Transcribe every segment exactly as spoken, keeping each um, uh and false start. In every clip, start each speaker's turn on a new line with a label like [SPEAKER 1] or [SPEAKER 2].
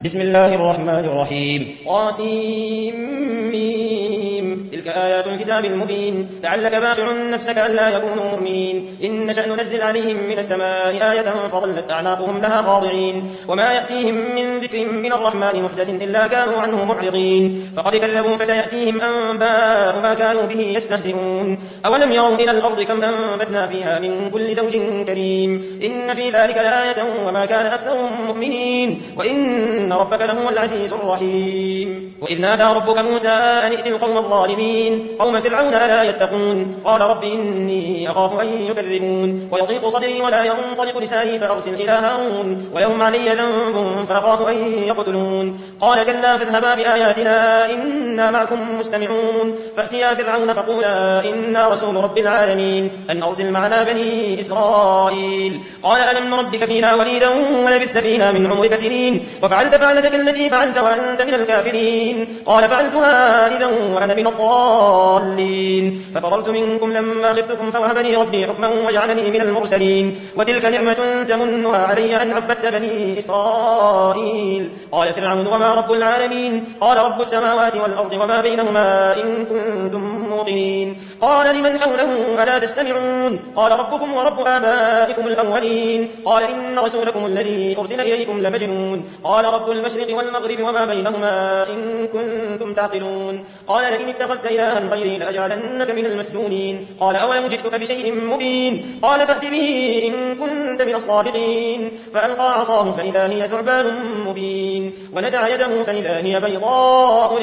[SPEAKER 1] بسم الله الرحمن الرحيم قاسم تلك آيات الكتاب المبين لعلك باخع نفسك ألا يكونوا مؤمنين إن نشأ ننزل عليهم من السماء آية فظلت أعناقهم لها خاضعين وما يأتيهم من ذكر من الرحمن محدث إلا كانوا عنه معرضين فقد كذبوا فسيأتيهم أنباء ما كانوا به يستهزئون أولم يروا إلى الأرض كم أنبتنا فيها من كل زوج كريم إن في ذلك لآية وما كان أكثرهم مؤمنين وإن ربك لهو العزيز الرحيم وإذ نادى ربك موسى أن ائت القوم الظالمين قوم فرعون ألا يتقون قال رب إني أخاف أن يكذبون ويضيق صدري ولا ينطلق لساني فأرسل إلى هارون ولهم علي ذنب فأخاف أن يقتلون قال كلا فاذهبا بآياتنا إنا معكم مستمعون فأتيا فرعون فقولا إنا رسول رب العالمين أن أرسل معنا بني إسرائيل قال ألم نربك فينا وليدا ولبثت فينا من عمرك سنين وفعلت فعلتك التي فعلت وأنت من الكافرين قال فعلتها إذا وأنا من الضالين ففررت منكم لما خفتكم فوهب لي ربي حكما وجعلني من المرسلين وتلك نعمة تمنها علي أن عبدت بني إسرائيل قال فرعون وما رب العالمين قال رب السماوات والأرض وما بينهما إن كنتم موقنين قال لمن حوله ألا تستمعون قال ربكم ورب آبائكم الأولين قال إن رسولكم الذي أرسل إليكم لمجنون قال رب المشرق والمغرب وما بينهما إن كنتم تعقلون قال لئن اتخذت إلها غيري لأجعلنك من المسجونين قال أولم جئتك بشيء مبين قال فأت به إن كنت من الصادقين فألقى عصاه فإذا هي ثعبان مبين ونزع يده فإذا هي بيضاء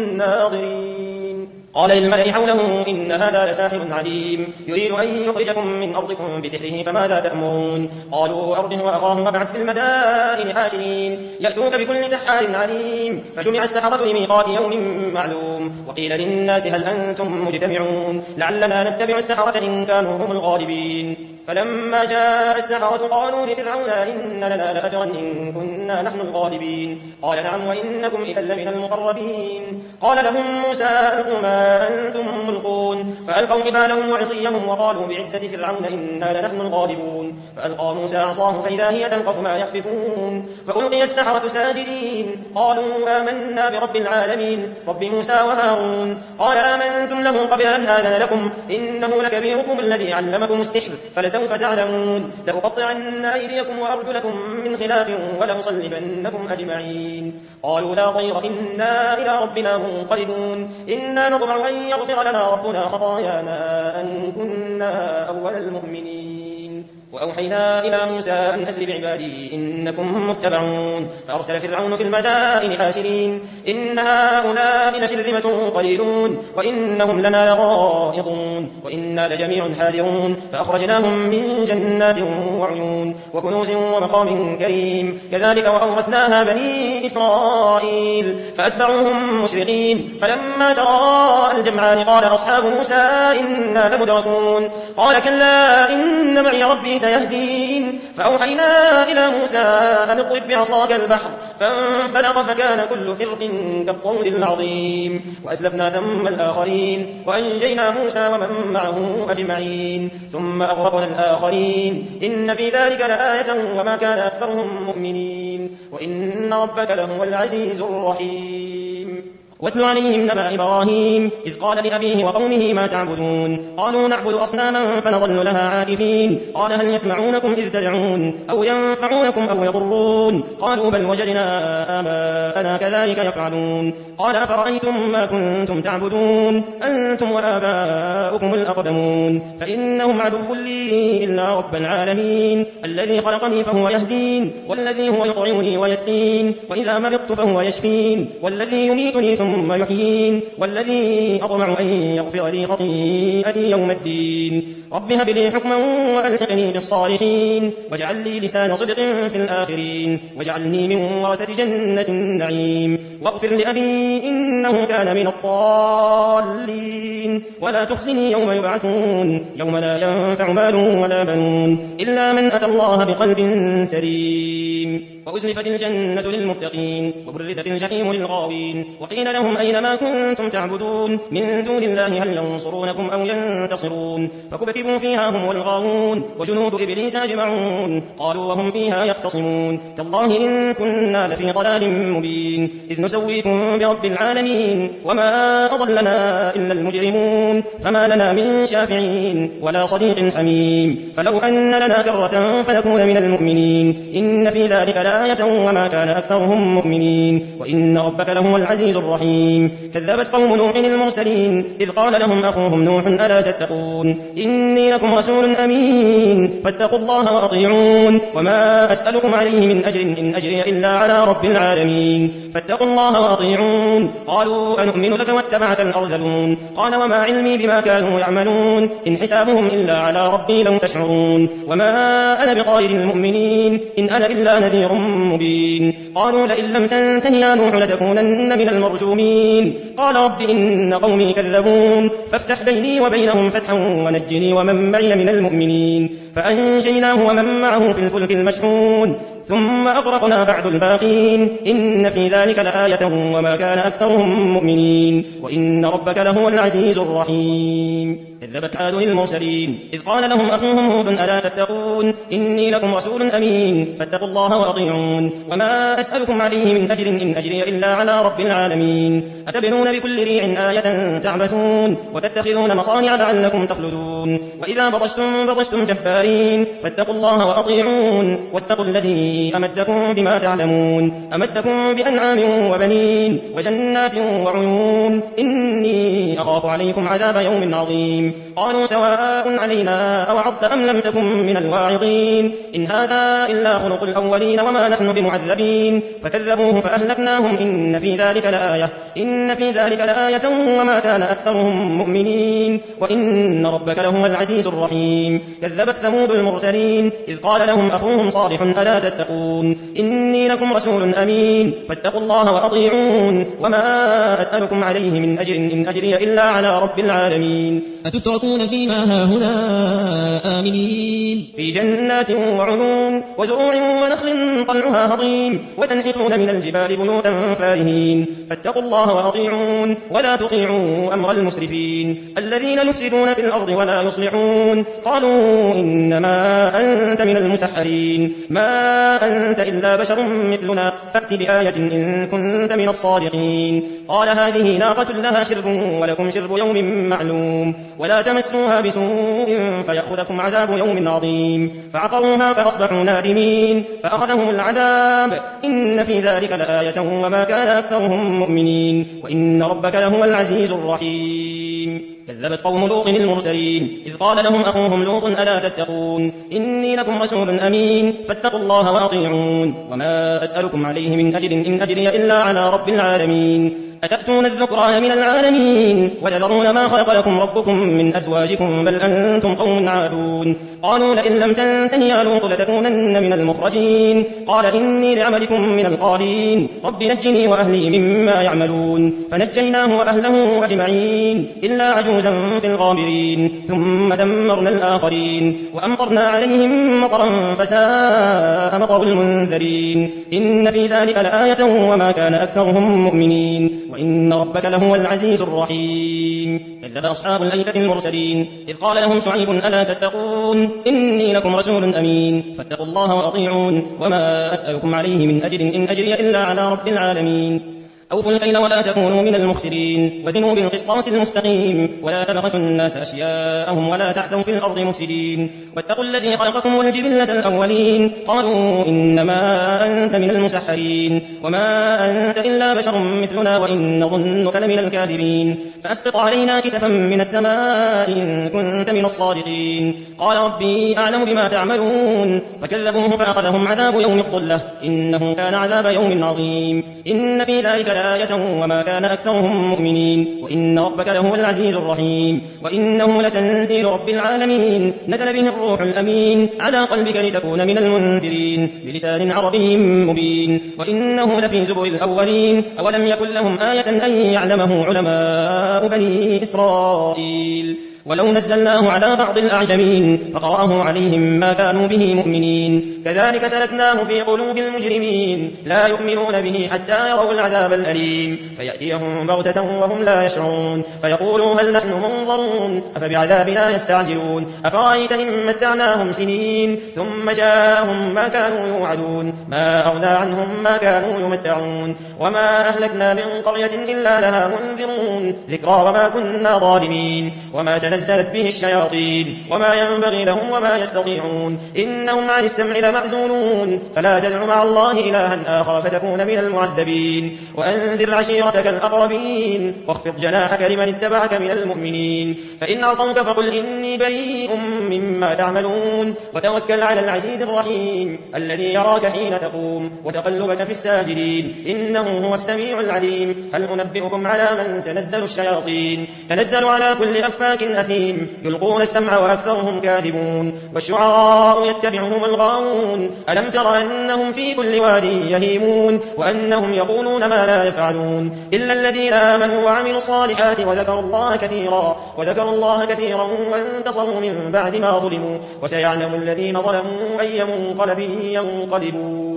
[SPEAKER 1] للناظرين قال للملأ حوله إن هذا لساحر عليم يريد أن يخرجكم من أرضكم بسحره فماذا تأمرون قالوا أرجه وأخاه وابعث في المدائن حاشرين يأتوك بكل سحار عليم فجمع السحرة لميقات يوم معلوم وقيل للناس هل أنتم مجتمعون لعلنا نتبع السحرة إن كانوا هم الغالبين فلما جاء السحرة قالوا لفرعون إن لنا لأجرا إن كنا نحن الغالبين قال نعم وإنكم إذا لمن المقربين قال لهم موسى ألقوا ما أنتم ملقون فألقوا حبالهم وعصيهم وقالوا بعزة فرعون إنا لنحن الغالبون فألقى موسى عصاه فإذا هي تلقف ما يأفكون فألقي السحرة ساجدين قالوا آمنا برب العالمين رب موسى وهارون قال آمنتم له قبل أن آذن لكم إنه لكبيركم الذي علمكم السحر فلسوف تعلمون لأقطعن أيديكم وأرجلكم من خلاف ولأصلبنكم أجمعين قالوا لا ضير إنا إلى ربنا منقلبون إنا نطمع أن يغفر لنا ربنا خطايانا أن كنا أول المؤمنين وأوحينا إلى موسى أن أسر بعبادي إنكم متبعون فأرسل فرعون في المدائن حاشرين إن هؤلاء لشرذمة قليلون وإنهم لنا لغائظون وإنا لجميع حاذرون فأخرجناهم من جنات وعيون وكنوز ومقام كريم كذلك وأورثناها بني إسرائيل فأتبعوهم مشرقين فلما تراءى الجمعان قال أصحاب موسى إنا لمدركون قال كلا إن معي ربي سيهدين فأوحينا إلى موسى أن اضرب بعصاك البحر فانفلق فكان كل فرق كالطود العظيم وأزلفنا ثم الآخرين وأنجينا موسى ومن معه أجمعين ثم أغرقنا الآخرين إن في ذلك لآية وما كان أكثرهم مؤمنين وإن ربك لهو العزيز الرحيم واتل عليهم نبأ إبراهيم إذ قال لأبيه وقومه ما تعبدون قالوا نعبد أصناما فنظل لها عاكفين قال هل يسمعونكم إذ تدعون أو ينفعونكم أو يضرون قالوا بل وجدنا آباءنا كذلك يفعلون قال أفرأيتم ما كنتم تعبدون أنتم وآباؤكم الأقدمون فإنهم عدو لي إلا رب العالمين الذي خلقني فهو يهدين والذي هو يطعمني ويسقين وإذا مرضت فهو يشفين والذي يميتني ثم يحيين والذي أطمع أن يغفر لي خطيئتي يوم الدين رب هب لي حكما وألحقني بالصالحين واجعل لي لسان صدق في الآخرين واجعلني من ورثة جنة النعيم واغفر لأبي إنه كان من الضالين ولا تخزني يوم يبعثون يوم لا ينفع مال ولا بنون إلا من أتى الله بقلب سليم وأزلفت الجنة للمتقين وبرزت الجحيم للغاوين وقيل وقال لهم أينما كنتم تعبدون من دون الله هل ينصرونكم أو ينتصرون فكبكبوا فيها هم والغاوون وجنود إبليس أجمعون قالوا وهم فيها يختصمون تالله إن كنا لفي ضلال مبين إذ نسويكم برب العالمين وما أضلنا إلا المجرمون فما لنا من شافعين ولا صديق حميم فلو أن لنا كرة فنكون من المؤمنين إن في ذلك لآية وما كان أكثرهم مؤمنين وإن ربك لهو العزيز الرحيم كذبت قوم نوح المرسلين إذ قال لهم أخوهم نوح ألا تتقون إني لكم رسول أمين فاتقوا الله وأطيعون وما أسألكم عليه من أجر إن أجري إلا على رب العالمين فاتقوا الله وأطيعون قالوا أنؤمن لك واتبعك الأرذلون قال وما علمي بما كانوا يعملون إن حسابهم إلا على ربي لو تشعرون وما أنا بقائد المؤمنين إن أنا إلا نذير مبين قالوا لئن لم تنته يا نوح لتكونن من المرجومين قال رب إن قومي كذبون فافتح بيني وبينهم فتحا ونجني ومن معي من المؤمنين فأنجيناه ومن معه في الفلك المشحون ثم أغرقنا بعد الباقين إن في ذلك لآية وما كان أكثرهم مؤمنين وإن ربك لهو العزيز الرحيم كذبت عاد المرسلين إذ قال لهم أخوهم هود ألا تتقون إني لكم رسول أمين فاتقوا الله وأطيعون وما أسألكم عليه من أجر إن أجري إلا على رب العالمين أتبنون بكل ريع آية تعبثون وتتخذون مصانع لعلكم تخلدون وإذا بطشتم بطشتم جبارين فاتقوا الله وأطيعون واتقوا الذي أمدكم بما تعلمون أمدكم بأنعام وبنين وجنات وعيون إني أخاف عليكم عذاب يوم عظيم قالوا سواء علينا أوعظت أم لم تكن من الواعظين إن هذا إلا خلق الأولين وما نحن بمعذبين فكذبوه فأهلكناهم إن في ذلك لآية إن في ذلك لآية وما كان أكثرهم مؤمنين وإن ربك لهو العزيز الرحيم كذبت ثمود المرسلين إذ قال لهم أخوهم صالح ألا تتقون إني لكم رسول أمين فاتقوا الله وأطيعون وما أسألكم عليه من أجر إن أجري إلا على رب العالمين
[SPEAKER 2] أتتركون فيما هاهنا آمنين
[SPEAKER 1] في جنات وعيون وزروع ونخل طلعها هضيم وتنحتون من الجبال بيوتا فارهين فاتقوا الله وأطيعون ولا تطيعوا أمر المسرفين الذين يفسدون في الأرض ولا يصلحون قالوا إنما أنت من المسحرين ما أنت إلا بشر مثلنا فأت بآية إن كنت من الصادقين قال هذه ناقة لها شرب ولكم شرب يوم معلوم ولا تمسوها بسوء فيأخذكم عذاب يوم عظيم فعقروها فأصبحوا نادمين فأخذهم العذاب إن في ذلك لآية وما كان أكثرهم مؤمنين وإن ربك لهو العزيز الرحيم كذبت قوم لوط المرسلين إذ قال لهم أخوهم لوط ألا تتقون إني لكم رسول أمين فاتقوا الله وأطيعون وما أسألكم عليه من أجر إن أجري إلا على رب العالمين أتأتون الذكران من العالمين وتذرون ما خلق لكم ربكم من أزواجكم بل أنتم قوم عادون قالوا لئن لم تنته يا لوط لتكونن من المخرجين قال إني لعملكم من القالين رب نجني وأهلي مما يعملون فنجيناه وأهله أجمعين إلا عجوزا في الغابرين ثم دمرنا الآخرين وأمطرنا عليهم مطرا فساء مطر المنذرين إن في ذلك لآية وما كان أكثرهم مؤمنين وإن ربك لهو العزيز الرحيم كذب أصحاب الأيكة المرسلين إذ قال لهم شعيب ألا تتقون إني لكم رسول أمين فاتقوا الله وأطيعون وما أسألكم عليه من أجر إن أجري إلا على رب العالمين أوفوا الكيل ولا تكونوا من المخسرين وزنوا بالقسطاس المستقيم ولا تبخسوا الناس أشياءهم ولا تعثوا في الأرض مفسدين واتقوا الذي خلقكم والجبلة الأولين قالوا إنما أنت من المسحرين وما أنت إلا بشر مثلنا وإن نظنك لمن الكاذبين فأسقط علينا كسفا من السماء إن كنت من الصادقين قال ربي أعلم بما تعملون فكذبوه فأخذهم عذاب يوم الظلة إنه كان عذاب يوم عظيم إن في ذلك لآية وما كان أكثرهم مؤمنين وإن ربك لهو العزيز الرحيم وإنه لتنزيل رب العالمين نزل به الروح الأمين على قلبك لتكون من المنذرين بلسان عربي مبين وإنه لفي زبر الأولين أولم يكن لهم آية أن يعلمه علماء بني إسرائيل ولو نزلناه على بعض الأعجمين فقرأه عليهم ما كانوا به مؤمنين كذلك سلكناه في قلوب المجرمين لا يؤمنون به حتى يروا العذاب الأليم فيأتيهم بغتة وهم لا يشعرون فيقولوا هل نحن منظرون أفبعذابنا يستعجلون أفرأيت إن متعناهم سنين ثم جاءهم ما كانوا يوعدون ما أغنى عنهم ما كانوا يمتعون وما أهلكنا من قرية إلا لها منذرون ذكرى وما كنا ظالمين وما تنزلت به الشياطين وما ينبغي لهم وما يستطيعون إنهم عن السمع لمعزولون فلا تدع مع الله إلها آخر فتكون من المعذبين وأنذر عشيرتك الأقربين واخفض جناحك لمن اتبعك من المؤمنين فإن عصوك فقل إني بريء مما تعملون وتوكل على العزيز الرحيم الذي يراك حين تقوم وتقلبك في الساجدين إنه هو السميع العليم هل أنبئكم على من تنزل الشياطين تنزل على كل أفاك أثيم يلقون السمع وأكثرهم كاذبون والشعراء يتبعهم الغاوون ألم تر أنهم في كل واد يهيمون وأنهم يقولون ما لا يفعلون إلا الذين آمنوا وعملوا الصالحات وذكروا الله كثيرا وذكروا الله كثيرا وانتصروا من بعد ما ظلموا وسيعلم الذين ظلموا أي منقلب ينقلبون